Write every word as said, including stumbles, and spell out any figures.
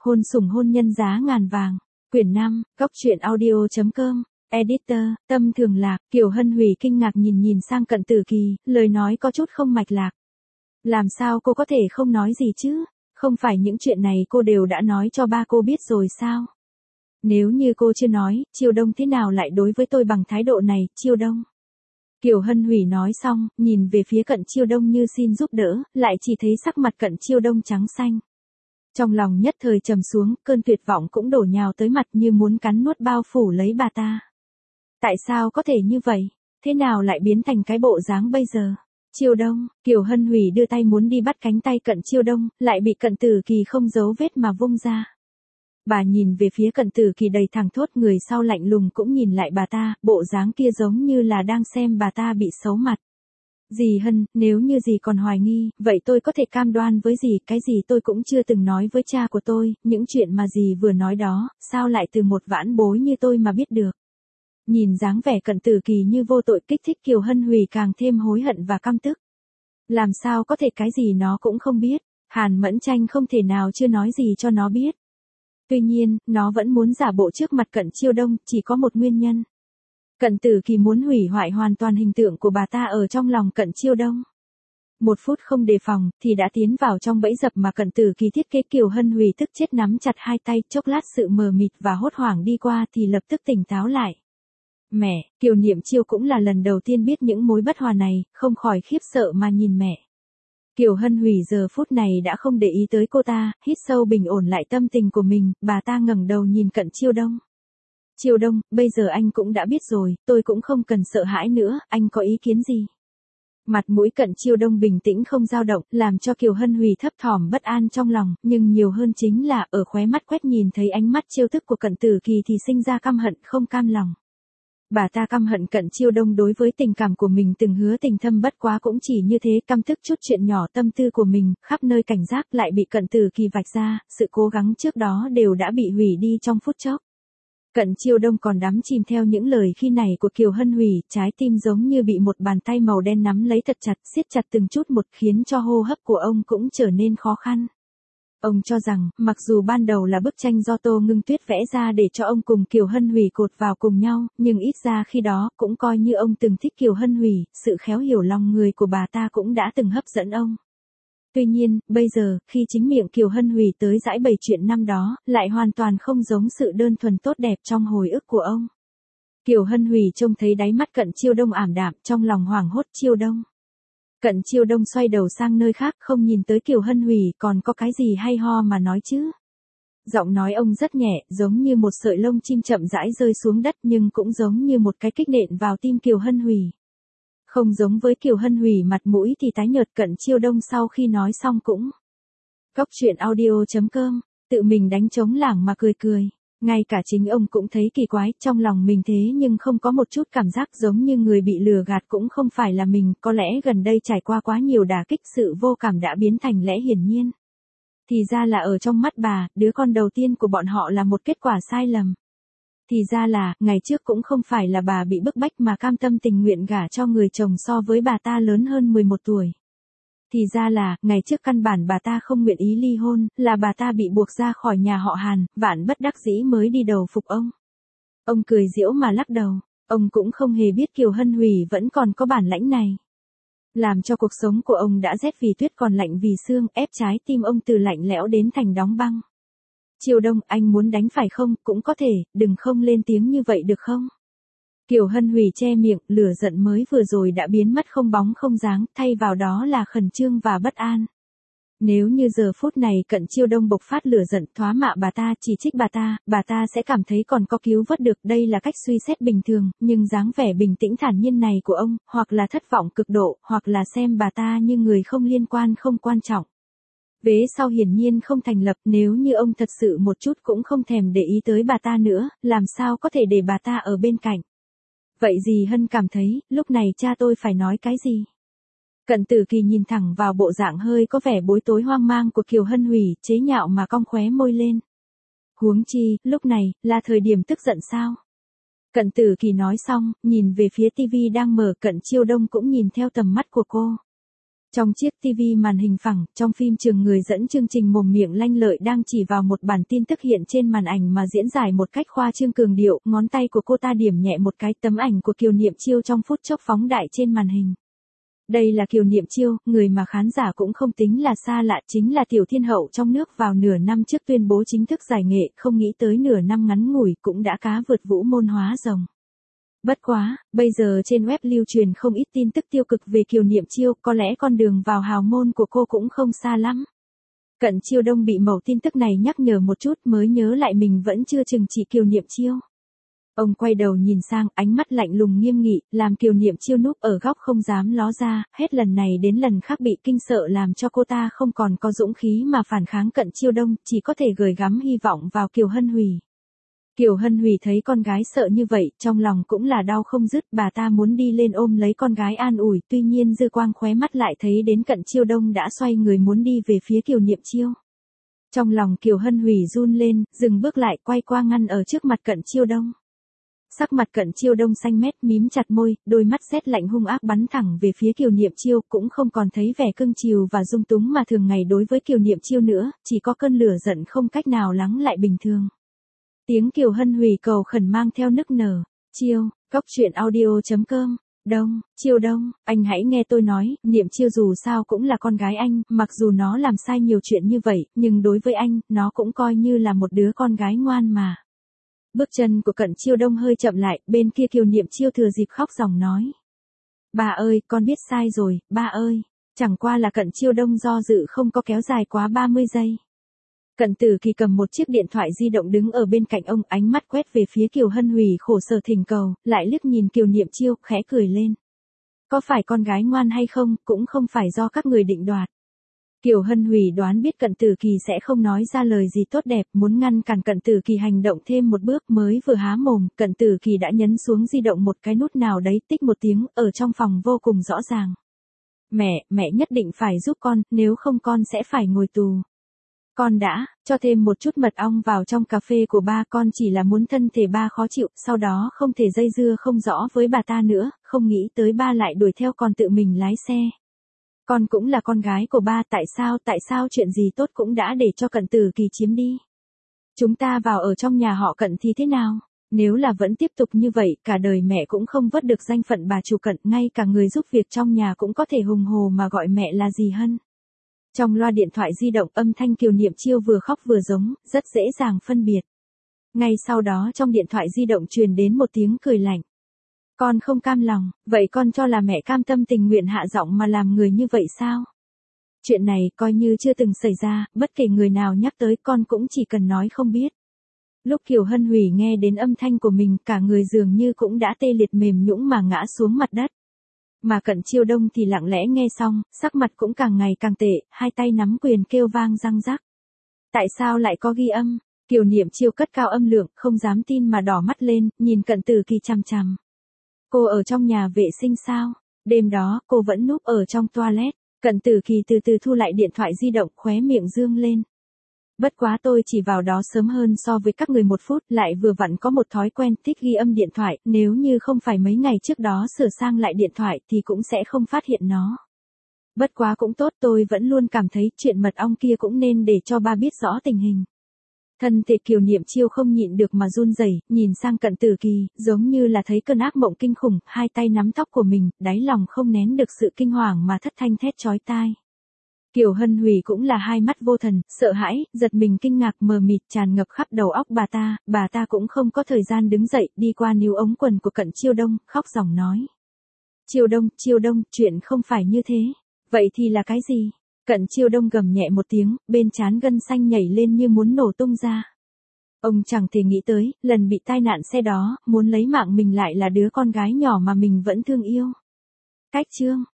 Hôn sủng hôn nhân giá ngàn vàng. Quyển năm, Cóc truyện audio.com. Editor, Tâm Thường Lạc. Kiều Hân Hủy kinh ngạc nhìn nhìn sang Cận Tử Kỳ, lời nói có chút không mạch lạc. Làm sao cô có thể không nói gì chứ? Không phải những chuyện này cô đều đã nói cho ba cô biết rồi sao? Nếu như cô chưa nói, Chiêu Đông thế nào lại đối với tôi bằng thái độ này, Chiêu Đông? Kiều Hân Hủy nói xong, nhìn về phía Cận Chiêu Đông như xin giúp đỡ, lại chỉ thấy sắc mặt Cận Chiêu Đông trắng xanh. Trong lòng nhất thời trầm xuống, cơn tuyệt vọng cũng đổ nhào tới mặt như muốn cắn nuốt bao phủ lấy bà ta. Tại sao có thể như vậy? Thế nào lại biến thành cái bộ dáng bây giờ? Chiêu Đông, Kiều Hân Hủy đưa tay muốn đi bắt cánh tay Cận Chiêu Đông, lại bị Cận Tử Kỳ không giấu vết mà vung ra. Bà nhìn về phía Cận Tử Kỳ đầy thẳng thốt, người sau lạnh lùng cũng nhìn lại bà ta, bộ dáng kia giống như là đang xem bà ta bị xấu mặt. Dì Hân, nếu như dì còn hoài nghi, vậy tôi có thể cam đoan với dì, cái gì tôi cũng chưa từng nói với cha của tôi, những chuyện mà dì vừa nói đó, sao lại từ một vãn bối như tôi mà biết được. Nhìn dáng vẻ Cận Tử Kỳ như vô tội kích thích Kiều Hân Hủy càng thêm hối hận và căm tức. Làm sao có thể cái gì nó cũng không biết, Hàn Mẫn Tranh không thể nào chưa nói gì cho nó biết. Tuy nhiên, nó vẫn muốn giả bộ trước mặt Cận Chiêu Đông, chỉ có một nguyên nhân. Cận Tử Kỳ muốn hủy hoại hoàn toàn hình tượng của bà ta ở trong lòng Cận Chiêu Đông. Một phút không đề phòng, thì đã tiến vào trong bẫy dập mà Cận Tử Kỳ thiết kế. Kiều Hân Hủy tức chết nắm chặt hai tay, chốc lát sự mờ mịt và hốt hoảng đi qua thì lập tức tỉnh táo lại. Mẹ, Kiều Niệm Chiêu cũng là lần đầu tiên biết những mối bất hòa này, không khỏi khiếp sợ mà nhìn mẹ. Kiều Hân Hủy giờ phút này đã không để ý tới cô ta, hít sâu bình ổn lại tâm tình của mình, bà ta ngẩng đầu nhìn Cận Chiêu Đông. Chiêu Đông, bây giờ anh cũng đã biết rồi, tôi cũng không cần sợ hãi nữa, anh có ý kiến gì? Mặt mũi Cận Chiêu Đông bình tĩnh không dao động, làm cho Kiều Hân Hủy thấp thỏm bất an trong lòng, nhưng nhiều hơn chính là ở khóe mắt quét nhìn thấy ánh mắt trêu tức của Cận Tử Kỳ thì sinh ra căm hận không cam lòng. Bà ta căm hận Cận Chiêu Đông đối với tình cảm của mình từng hứa tình thâm, bất quá cũng chỉ như thế, căm tức chút chuyện nhỏ tâm tư của mình, khắp nơi cảnh giác lại bị Cận Tử Kỳ vạch ra, sự cố gắng trước đó đều đã bị hủy đi trong phút chốc. Cận Chiêu Đông còn đắm chìm theo những lời khi này của Kiều Hân Hủy, trái tim giống như bị một bàn tay màu đen nắm lấy thật chặt, siết chặt từng chút một, khiến cho hô hấp của ông cũng trở nên khó khăn. Ông cho rằng, mặc dù ban đầu là bức tranh do Tô Ngưng Tuyết vẽ ra để cho ông cùng Kiều Hân Hủy cột vào cùng nhau, nhưng ít ra khi đó, cũng coi như ông từng thích Kiều Hân Hủy, sự khéo hiểu lòng người của bà ta cũng đã từng hấp dẫn ông. Tuy nhiên, bây giờ, khi chính miệng Kiều Hân Hủy tới giãi bày chuyện năm đó, lại hoàn toàn không giống sự đơn thuần tốt đẹp trong hồi ức của ông. Kiều Hân Hủy trông thấy đáy mắt Cận Chiêu Đông ảm đạm, trong lòng hoảng hốt. Chiêu Đông. Cận Chiêu Đông xoay đầu sang nơi khác, không nhìn tới Kiều Hân Hủy, còn có cái gì hay ho mà nói chứ? Giọng nói ông rất nhẹ, giống như một sợi lông chim chậm rãi rơi xuống đất, nhưng cũng giống như một cái kích nện vào tim Kiều Hân Hủy. Không giống với Kiều Hân Hủy, mặt mũi thì tái nhợt. Cận Chiêu Đông sau khi nói xong cũng. Cóc truyện audio.com, tự mình đánh trống lảng mà cười cười. Ngay cả chính ông cũng thấy kỳ quái, trong lòng mình thế nhưng không có một chút cảm giác giống như người bị lừa gạt cũng không phải là mình, có lẽ gần đây trải qua quá nhiều đả kích, sự vô cảm đã biến thành lẽ hiển nhiên. Thì ra là ở trong mắt bà, đứa con đầu tiên của bọn họ là một kết quả sai lầm. Thì ra là, ngày trước cũng không phải là bà bị bức bách mà cam tâm tình nguyện gả cho người chồng so với bà ta lớn hơn mười một tuổi. Thì ra là, ngày trước căn bản bà ta không nguyện ý ly hôn, là bà ta bị buộc ra khỏi nhà họ Hàn, vạn bất đắc dĩ mới đi đầu phục ông. Ông cười giễu mà lắc đầu, ông cũng không hề biết Kiều Hân Hủy vẫn còn có bản lãnh này. Làm cho cuộc sống của ông đã rét vì tuyết còn lạnh vì sương, ép trái tim ông từ lạnh lẽo đến thành đóng băng. Chiêu Đông, anh muốn đánh phải không? Cũng có thể, đừng không lên tiếng như vậy được không? Kiều Hân Hủy che miệng, lửa giận mới vừa rồi đã biến mất không bóng không dáng, thay vào đó là khẩn trương và bất an. Nếu như giờ phút này Cận Chiêu Đông bộc phát lửa giận, thoá mạ bà ta, chỉ trích bà ta, bà ta sẽ cảm thấy còn có cứu vớt được, đây là cách suy xét bình thường, nhưng dáng vẻ bình tĩnh thản nhiên này của ông, hoặc là thất vọng cực độ, hoặc là xem bà ta như người không liên quan không quan trọng. Vế sau hiển nhiên không thành lập, nếu như ông thật sự một chút cũng không thèm để ý tới bà ta nữa, làm sao có thể để bà ta ở bên cạnh. Vậy dì Hân cảm thấy, lúc này cha tôi phải nói cái gì? Cận Tử Kỳ nhìn thẳng vào bộ dạng hơi có vẻ bối rối hoang mang của Kiều Hân Hủy, chế nhạo mà cong khóe môi lên. Huống chi, lúc này, là thời điểm tức giận sao? Cận Tử Kỳ nói xong, nhìn về phía tivi đang mở, Cận Chiêu Đông cũng nhìn theo tầm mắt của cô. Trong chiếc ti vi màn hình phẳng, trong phim trường người dẫn chương trình mồm miệng lanh lợi đang chỉ vào một bản tin tức hiện trên màn ảnh mà diễn giải một cách khoa trương cường điệu, ngón tay của cô ta điểm nhẹ một cái tấm ảnh của Kiều Niệm Chiêu trong phút chốc phóng đại trên màn hình. Đây là Kiều Niệm Chiêu, người mà khán giả cũng không tính là xa lạ, chính là tiểu thiên hậu trong nước vào nửa năm trước tuyên bố chính thức giải nghệ, không nghĩ tới nửa năm ngắn ngủi cũng đã cá vượt vũ môn hóa rồng. Bất quá, bây giờ trên web lưu truyền không ít tin tức tiêu cực về Kiều Niệm Chiêu, có lẽ con đường vào hào môn của cô cũng không xa lắm. Cận Chiêu Đông bị mẩu tin tức này nhắc nhở một chút mới nhớ lại mình vẫn chưa chừng trị Kiều Niệm Chiêu. Ông quay đầu nhìn sang, ánh mắt lạnh lùng nghiêm nghị, làm Kiều Niệm Chiêu núp ở góc không dám ló ra, hết lần này đến lần khác bị kinh sợ làm cho cô ta không còn có dũng khí mà phản kháng Cận Chiêu Đông, chỉ có thể gửi gắm hy vọng vào Kiều Hân Hủy. Kiều Hân Hủy thấy con gái sợ như vậy, trong lòng cũng là đau không dứt, bà ta muốn đi lên ôm lấy con gái an ủi, tuy nhiên dư quang khóe mắt lại thấy đến Cận Chiêu Đông đã xoay người muốn đi về phía Kiều Niệm Chiêu. Trong lòng Kiều Hân Hủy run lên, dừng bước lại, quay qua ngăn ở trước mặt Cận Chiêu Đông. Sắc mặt Cận Chiêu Đông xanh mét, mím chặt môi, đôi mắt rét lạnh hung ác bắn thẳng về phía Kiều Niệm Chiêu, cũng không còn thấy vẻ cưng chiều và dung túng mà thường ngày đối với Kiều Niệm Chiêu nữa, chỉ có cơn lửa giận không cách nào lắng lại bình thường. Tiếng Kiều Hân Hủy cầu khẩn mang theo nức nở. Chiêu, Cốc Truyện Audio chấm com. Đông, Chiêu Đông, anh hãy nghe tôi nói, Niệm Chiêu dù sao cũng là con gái anh, mặc dù nó làm sai nhiều chuyện như vậy, nhưng đối với anh, nó cũng coi như là một đứa con gái ngoan mà. Bước chân của Cận Chiêu Đông hơi chậm lại, bên kia Kiều Niệm Chiêu thừa dịp khóc ròng nói. Bà ơi, con biết sai rồi, ba ơi. Chẳng qua là Cận Chiêu Đông do dự không có kéo dài quá ba mươi giây. Cận Tử Kỳ cầm một chiếc điện thoại di động đứng ở bên cạnh ông, ánh mắt quét về phía Kiều Hân Hủy khổ sở thỉnh cầu, lại liếc nhìn Kiều Niệm Chiêu, khẽ cười lên. Có phải con gái ngoan hay không, cũng không phải do các người định đoạt. Kiều Hân Hủy đoán biết Cận Tử Kỳ sẽ không nói ra lời gì tốt đẹp, muốn ngăn cản Cận Tử Kỳ hành động thêm một bước, mới vừa há mồm, Cận Tử Kỳ đã nhấn xuống di động một cái nút nào đấy, tích một tiếng, ở trong phòng vô cùng rõ ràng. Mẹ, mẹ nhất định phải giúp con, nếu không con sẽ phải ngồi tù. Con đã, cho thêm một chút mật ong vào trong cà phê của ba, con chỉ là muốn thân thể ba khó chịu, sau đó không thể dây dưa không rõ với bà ta nữa, không nghĩ tới ba lại đuổi theo còn tự mình lái xe. Con cũng là con gái của ba, tại sao, tại sao chuyện gì tốt cũng đã để cho Cận Tử Kỳ chiếm đi. Chúng ta vào ở trong nhà họ Cận thì thế nào? Nếu là vẫn tiếp tục như vậy, cả đời mẹ cũng không vớt được danh phận bà chủ Cận, ngay cả người giúp việc trong nhà cũng có thể hùng hồ mà gọi mẹ là gì Hân. Trong loa điện thoại di động, âm thanh Kiều Niệm Chiêu vừa khóc vừa giống, rất dễ dàng phân biệt. Ngay sau đó trong điện thoại di động truyền đến một tiếng cười lạnh. Con không cam lòng, vậy con cho là mẹ cam tâm tình nguyện hạ giọng mà làm người như vậy sao? Chuyện này coi như chưa từng xảy ra, bất kể người nào nhắc tới con cũng chỉ cần nói không biết. Lúc Kiều Hân Hủy nghe đến âm thanh của mình, cả người dường như cũng đã tê liệt mềm nhũn mà ngã xuống mặt đất. Mà Cận Chiêu Đông thì lặng lẽ nghe xong, sắc mặt cũng càng ngày càng tệ, hai tay nắm quyền kêu vang răng rắc. Tại sao lại có ghi âm? Kiều Niệm Chiêu cất cao âm lượng, không dám tin mà đỏ mắt lên, nhìn Cận Tử Kỳ chằm chằm. Cô ở trong nhà vệ sinh sao? Đêm đó, cô vẫn núp ở trong toilet. Cận Tử Kỳ từ từ thu lại điện thoại di động, khóe miệng dương lên. Bất quá tôi chỉ vào đó sớm hơn so với các người một phút, lại vừa vặn có một thói quen thích ghi âm điện thoại, nếu như không phải mấy ngày trước đó sửa sang lại điện thoại thì cũng sẽ không phát hiện nó. Bất quá cũng tốt, tôi vẫn luôn cảm thấy chuyện mật ong kia cũng nên để cho ba biết rõ tình hình. Thân thể Kiều Niệm Chiêu không nhịn được mà run rẩy, nhìn sang Cận Tử Kỳ, giống như là thấy cơn ác mộng kinh khủng, hai tay nắm tóc của mình, đáy lòng không nén được sự kinh hoàng mà thất thanh thét chói tai. Kiều Hân Hủy cũng là hai mắt vô thần, sợ hãi, giật mình kinh ngạc mờ mịt tràn ngập khắp đầu óc bà ta, bà ta cũng không có thời gian đứng dậy, đi qua níu ống quần của Cận Chiêu Đông, khóc ròng nói. Chiêu Đông, Chiêu Đông, chuyện không phải như thế. Vậy thì là cái gì? Cận Chiêu Đông gầm nhẹ một tiếng, bên trán gân xanh nhảy lên như muốn nổ tung ra. Ông chẳng thể nghĩ tới, lần bị tai nạn xe đó, muốn lấy mạng mình lại là đứa con gái nhỏ mà mình vẫn thương yêu. Cách chương